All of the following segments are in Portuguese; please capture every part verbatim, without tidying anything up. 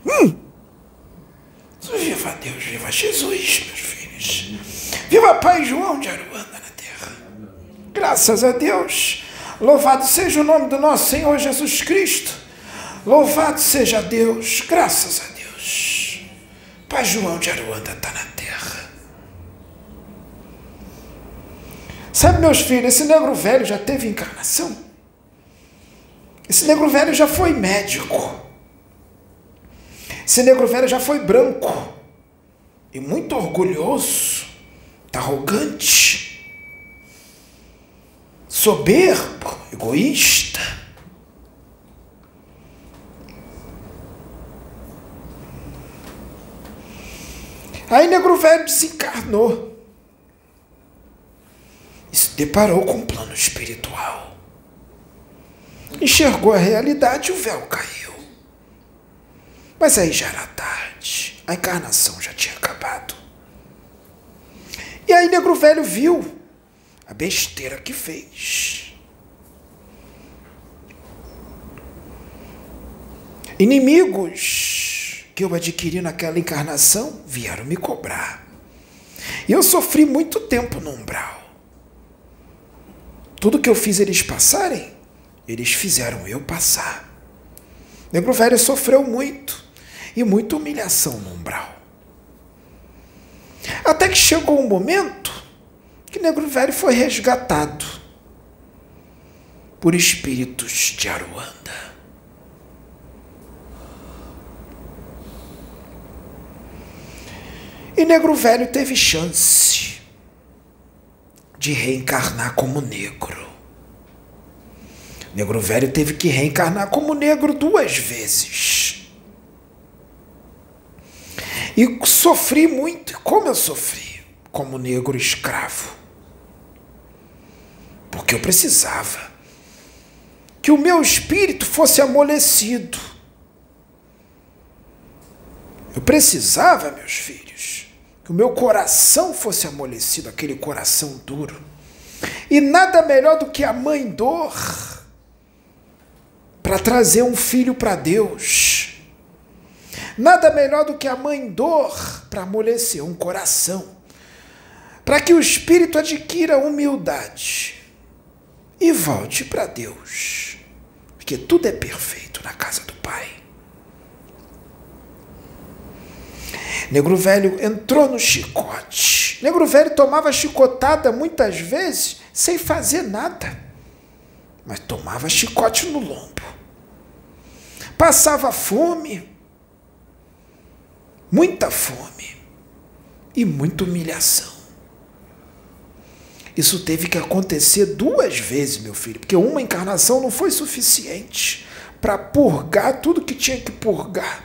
Hum. Viva Deus, viva Jesus, meus filhos. Viva Pai João de Aruanda na terra. Graças a Deus. Louvado seja o nome do nosso Senhor Jesus Cristo. Louvado seja Deus. Graças a Deus. Pai João de Aruanda está na terra. Sabe, meus filhos, esse negro velho já teve encarnação. Esse negro velho já foi médico. Esse negro velho já foi branco. E muito orgulhoso. Arrogante. Soberbo. Egoísta. Aí negro velho desencarnou. E se deparou com um plano espiritual. Enxergou a realidade e o véu caiu. Mas aí já era tarde. A encarnação já tinha acabado. E aí negro velho viu a besteira que fez. Inimigos que eu adquiri naquela encarnação vieram me cobrar. E eu sofri muito tempo no umbral. Tudo que eu fiz eles passarem, eles fizeram eu passar. Negro velho sofreu muito. E muita humilhação no umbral. Até que chegou um momento que negro velho foi resgatado por espíritos de Aruanda. E negro velho teve chance de reencarnar como negro. Negro velho teve que reencarnar como negro duas vezes. E sofri muito. Como eu sofri? Como negro escravo. Porque eu precisava que o meu espírito fosse amolecido. Eu precisava, meus filhos, que o meu coração fosse amolecido, aquele coração duro. E nada melhor do que a mãe dor para trazer um filho para Deus. Nada melhor do que a mãe dor para amolecer um coração, para que o espírito adquira humildade e volte para Deus, porque tudo é perfeito na casa do Pai. Negro velho entrou no chicote. Negro velho tomava chicotada muitas vezes sem fazer nada, mas tomava chicote no lombo. Passava fome, muita fome e muita humilhação. Isso teve que acontecer duas vezes, meu filho, porque uma encarnação não foi suficiente para purgar tudo que tinha que purgar.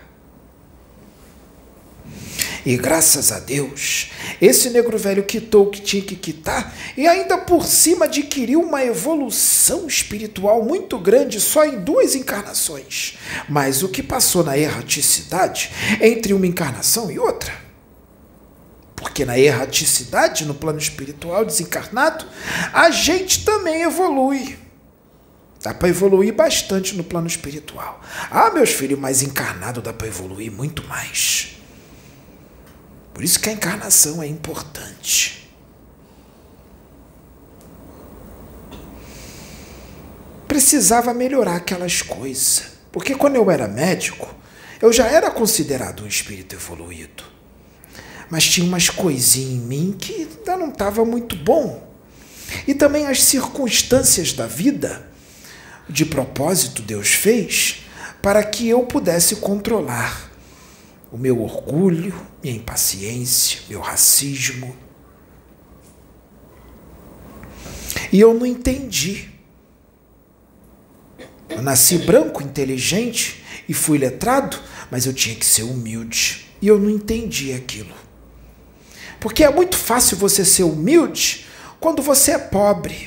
E graças a Deus, esse negro velho quitou o que tinha que quitar e ainda por cima adquiriu uma evolução espiritual muito grande só em duas encarnações. Mas o que passou na erraticidade entre uma encarnação e outra? Porque na erraticidade, no plano espiritual desencarnado, a gente também evolui. Dá para evoluir bastante no plano espiritual. Ah, meus filhos, mas encarnado dá para evoluir muito mais. Por isso que a encarnação é importante. Precisava melhorar aquelas coisas. Porque quando eu era médico, eu já era considerado um espírito evoluído. Mas tinha umas coisinhas em mim que ainda não estava muito bom. E também as circunstâncias da vida, de propósito, Deus fez para que eu pudesse controlar o meu orgulho, minha impaciência, meu racismo. E eu não entendi. Eu nasci branco, inteligente e fui letrado, mas eu tinha que ser humilde. E eu não entendi aquilo. Porque é muito fácil você ser humilde quando você é pobre.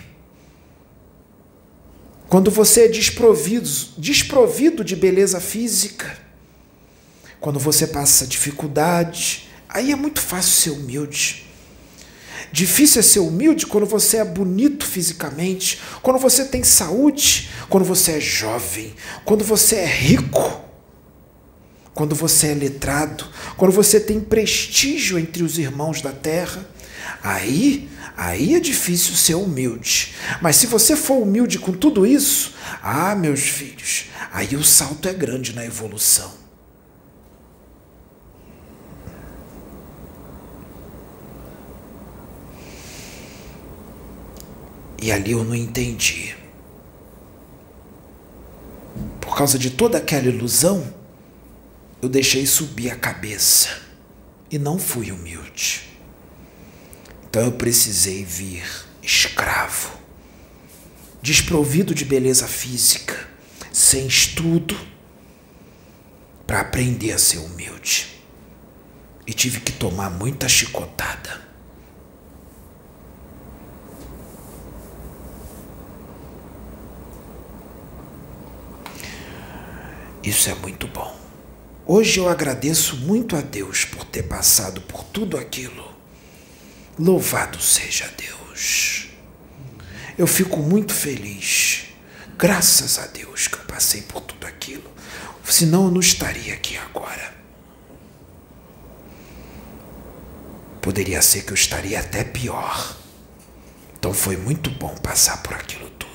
Quando você é desprovido, desprovido de beleza física. Quando você passa dificuldade, aí é muito fácil ser humilde. Difícil é ser humilde quando você é bonito fisicamente, quando você tem saúde, quando você é jovem, quando você é rico. quando você é letrado, quando você tem prestígio entre os irmãos da terra, aí, aí é difícil ser humilde. Mas se você for humilde com tudo isso, ah, meus filhos, aí o salto é grande na evolução. E ali eu não entendi. Por causa de toda aquela ilusão, eu deixei subir a cabeça e não fui humilde. Então eu precisei vir escravo, desprovido de beleza física, sem estudo, para aprender a ser humilde. E tive que tomar muita chicotada. Isso é muito bom. Hoje eu agradeço muito a Deus por ter passado por tudo aquilo. Louvado seja Deus. Eu fico muito feliz. Graças a Deus que eu passei por tudo aquilo. Senão eu não estaria aqui agora. Poderia ser que eu estaria até pior. Então foi muito bom passar por aquilo tudo.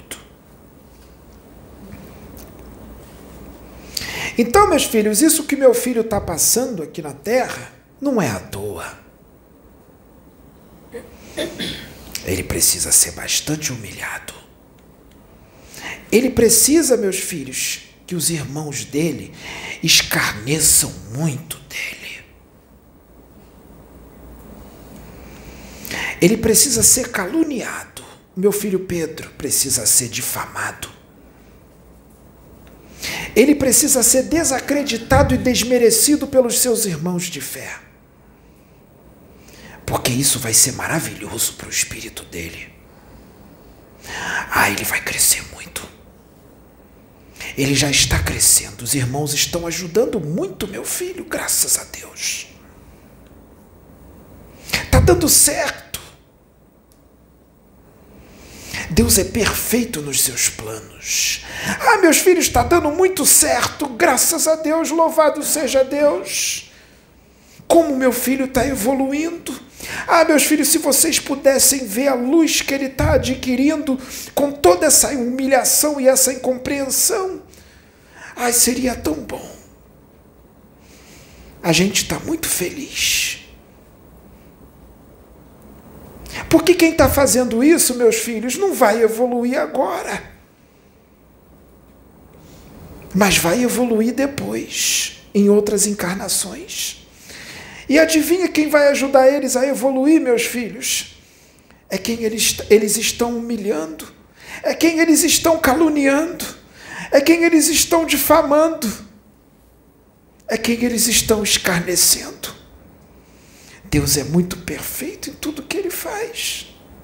Então, meus filhos, isso que meu filho está passando aqui na Terra não é à toa. Ele precisa ser bastante humilhado. Ele precisa, meus filhos, que os irmãos dele escarneçam muito dele. Ele precisa ser caluniado. Meu filho Pedro precisa ser difamado. Ele precisa ser desacreditado e desmerecido pelos seus irmãos de fé. Porque isso vai ser maravilhoso para o espírito dele. Ah, ele vai crescer muito. Ele já está crescendo. Os irmãos estão ajudando muito meu filho, graças a Deus. Está dando certo. Deus é perfeito nos seus planos. Ah, meus filhos, está dando muito certo, graças a Deus, louvado seja Deus. Como meu filho está evoluindo. Ah, meus filhos, se vocês pudessem ver a luz que ele está adquirindo com toda essa humilhação e essa incompreensão, ai, seria tão bom. A gente está muito feliz. Porque quem está fazendo isso, meus filhos, não vai evoluir agora. Mas vai evoluir depois, em outras encarnações. E adivinha quem vai ajudar eles a evoluir, meus filhos? É quem eles, eles estão humilhando. É quem eles estão caluniando. É quem eles estão difamando. É quem eles estão escarnecendo. Deus é muito perfeito em tudo que Ele faz.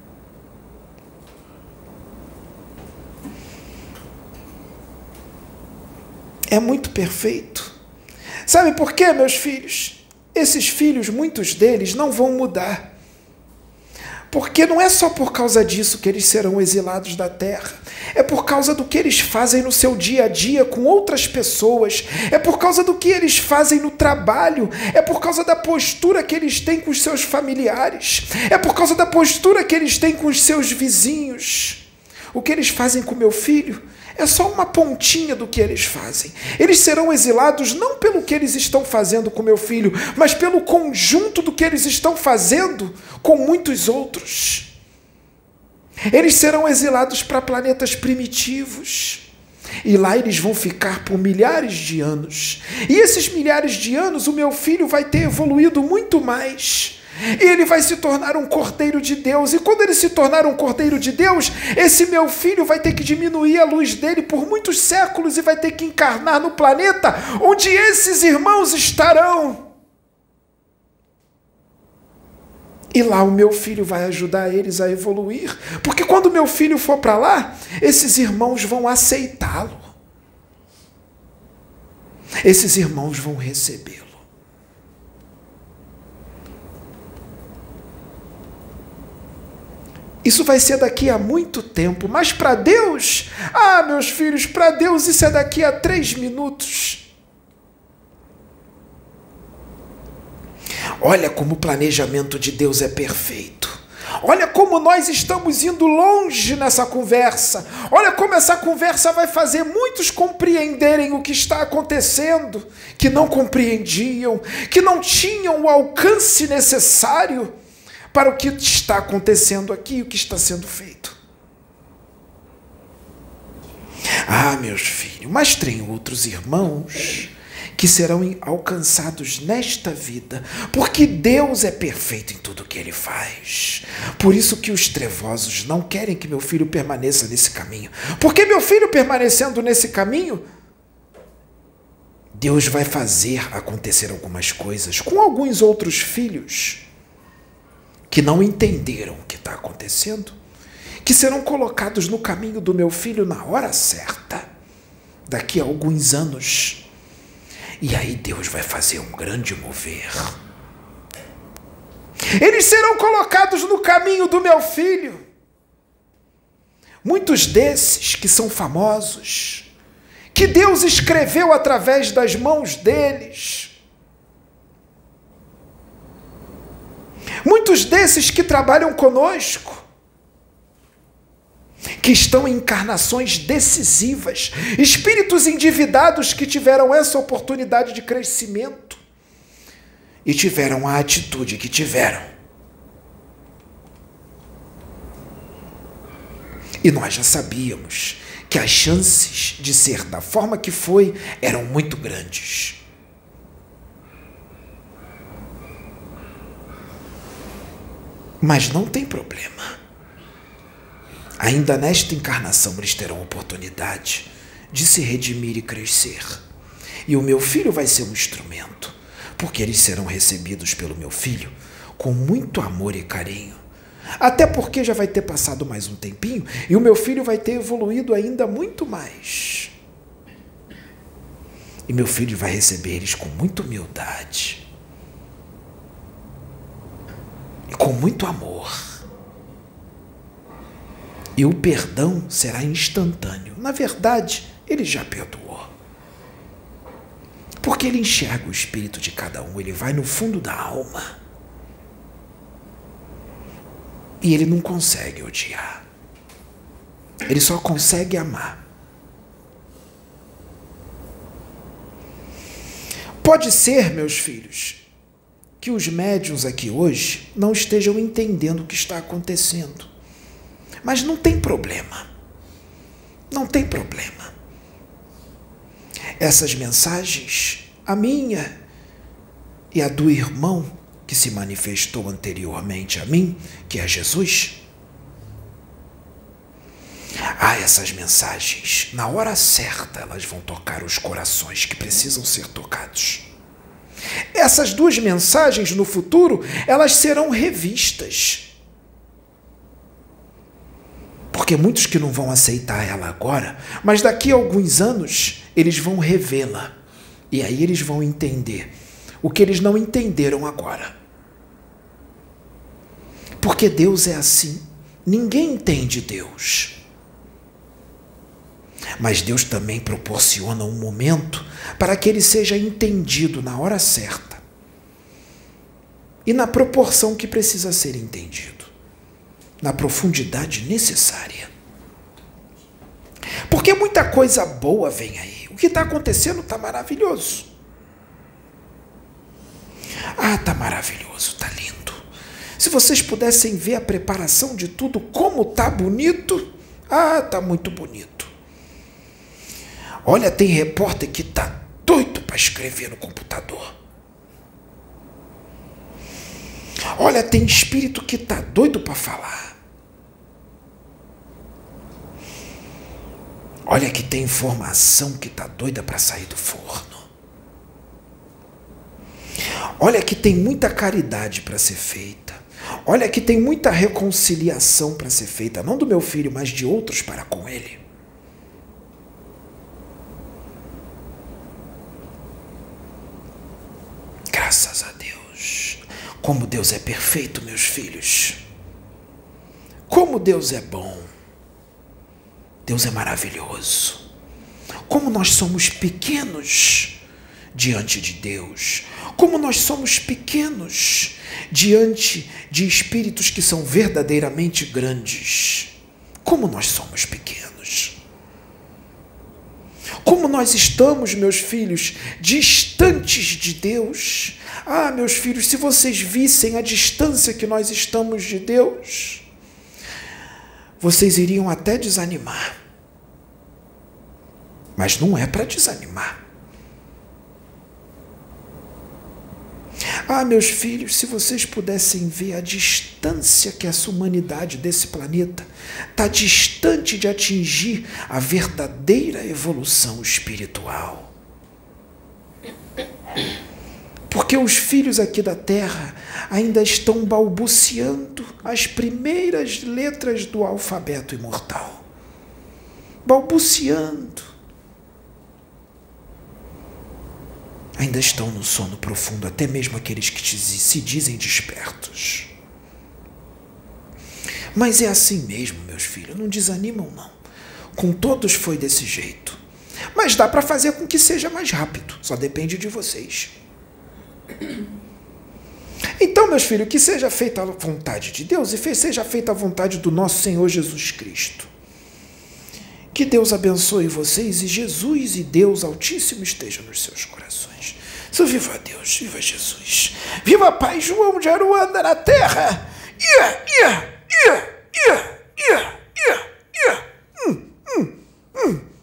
É muito perfeito. Sabe por quê, meus filhos? Esses filhos, muitos deles, não vão mudar. Porque não é só por causa disso que eles serão exilados da terra. É por causa do que eles fazem no seu dia a dia com outras pessoas. É por causa do que eles fazem no trabalho. É por causa da postura que eles têm com os seus familiares. É por causa da postura que eles têm com os seus vizinhos. O que eles fazem com meu filho é só uma pontinha do que eles fazem. Eles serão exilados não pelo que eles estão fazendo com meu filho, mas pelo conjunto do que eles estão fazendo com muitos outros. Eles serão exilados para planetas primitivos. E lá eles vão ficar por milhares de anos. E esses milhares de anos, o meu filho vai ter evoluído muito mais. E ele vai se tornar um cordeiro de Deus. E quando ele se tornar um cordeiro de Deus, esse meu filho vai ter que diminuir a luz dele por muitos séculos e vai ter que encarnar no planeta onde esses irmãos estarão. E lá o meu filho vai ajudar eles a evoluir. Porque quando meu filho for para lá, esses irmãos vão aceitá-lo. Esses irmãos vão recebê-lo. Isso vai ser daqui a muito tempo, mas para Deus, ah, meus filhos, para Deus isso é daqui a três minutos. Olha como o planejamento de Deus é perfeito. Olha como nós estamos indo longe nessa conversa. Olha como essa conversa vai fazer muitos compreenderem o que está acontecendo, que não compreendiam, que não tinham o alcance necessário para o que está acontecendo aqui e o que está sendo feito. Ah, meus filhos, mas tem outros irmãos que serão alcançados nesta vida, porque Deus é perfeito em tudo que Ele faz. Por isso que os trevosos não querem que meu filho permaneça nesse caminho, porque meu filho permanecendo nesse caminho, Deus vai fazer acontecer algumas coisas com alguns outros filhos que não entenderam o que está acontecendo, que serão colocados no caminho do meu filho na hora certa, daqui a alguns anos. E aí Deus vai fazer um grande mover. Eles serão colocados no caminho do meu filho. Muitos desses que são famosos, que Deus escreveu através das mãos deles. Muitos desses que trabalham conosco, que estão em encarnações decisivas, espíritos endividados que tiveram essa oportunidade de crescimento e tiveram a atitude que tiveram. E nós já sabíamos que as chances de ser da forma que foi eram muito grandes. Mas não tem problema. Ainda nesta encarnação eles terão oportunidade de se redimir e crescer. E o meu filho vai ser um instrumento, porque eles serão recebidos pelo meu filho com muito amor e carinho. Até porque já vai ter passado mais um tempinho e o meu filho vai ter evoluído ainda muito mais. E meu filho vai receber eles com muita humildade e com muito amor. E o perdão será instantâneo. Na verdade, ele já perdoou. Porque ele enxerga o espírito de cada um, ele vai no fundo da alma. E ele não consegue odiar. Ele só consegue amar. Pode ser, meus filhos, que os médiuns aqui hoje não estejam entendendo o que está acontecendo. Mas não tem problema. Não tem problema. Essas mensagens, a minha e a do irmão que se manifestou anteriormente a mim, que é Jesus. Ah, essas mensagens, na hora certa, elas vão tocar os corações que precisam ser tocados. Essas duas mensagens, no futuro, elas serão revistas. Porque muitos que não vão aceitar ela agora, mas daqui a alguns anos, eles vão revê-la. E aí eles vão entender o que eles não entenderam agora. Porque Deus é assim. Ninguém entende Deus. Mas Deus também proporciona um momento para que ele seja entendido na hora certa. E na proporção que precisa ser entendido. Na profundidade necessária. Porque muita coisa boa vem aí. O que está acontecendo está maravilhoso. Ah, está maravilhoso, está lindo. Se vocês pudessem ver a preparação de tudo, como está bonito. Ah, está muito bonito. Olha, tem repórter que está doido para escrever no computador. Olha, tem espírito que está doido para falar. Olha que tem informação que está doida para sair do forno. Olha que tem muita caridade para ser feita. Olha que tem muita reconciliação para ser feita, não do meu filho, mas de outros para com ele. Graças a Deus. Como Deus é perfeito, meus filhos. Como Deus é bom. Deus é maravilhoso. Como nós somos pequenos diante de Deus. Como nós somos pequenos diante de espíritos que são verdadeiramente grandes. Como nós somos pequenos. Como nós estamos, meus filhos, distantes de Deus. Ah, meus filhos, se vocês vissem a distância que nós estamos de Deus, vocês iriam até desanimar. Mas não é para desanimar. Ah, meus filhos, se vocês pudessem ver a distância que essa humanidade desse planeta está distante de atingir a verdadeira evolução espiritual. Porque os filhos aqui da Terra ainda estão balbuciando as primeiras letras do alfabeto imortal. Balbuciando. Ainda estão no sono profundo, até mesmo aqueles que se dizem despertos. Mas é assim mesmo, meus filhos, não desanimam não. Com todos foi desse jeito. Mas dá para fazer com que seja mais rápido, só depende de vocês. Então, meus filhos, que seja feita a vontade de Deus e seja feita a vontade do nosso Senhor Jesus Cristo. Que Deus abençoe vocês e Jesus e Deus Altíssimo estejam nos seus corações. So, viva Deus, viva Jesus. Viva Pai João de Aruanda na terra. Ia, ia, ia, ia, ia, ia, ia. Hum, hum, hum.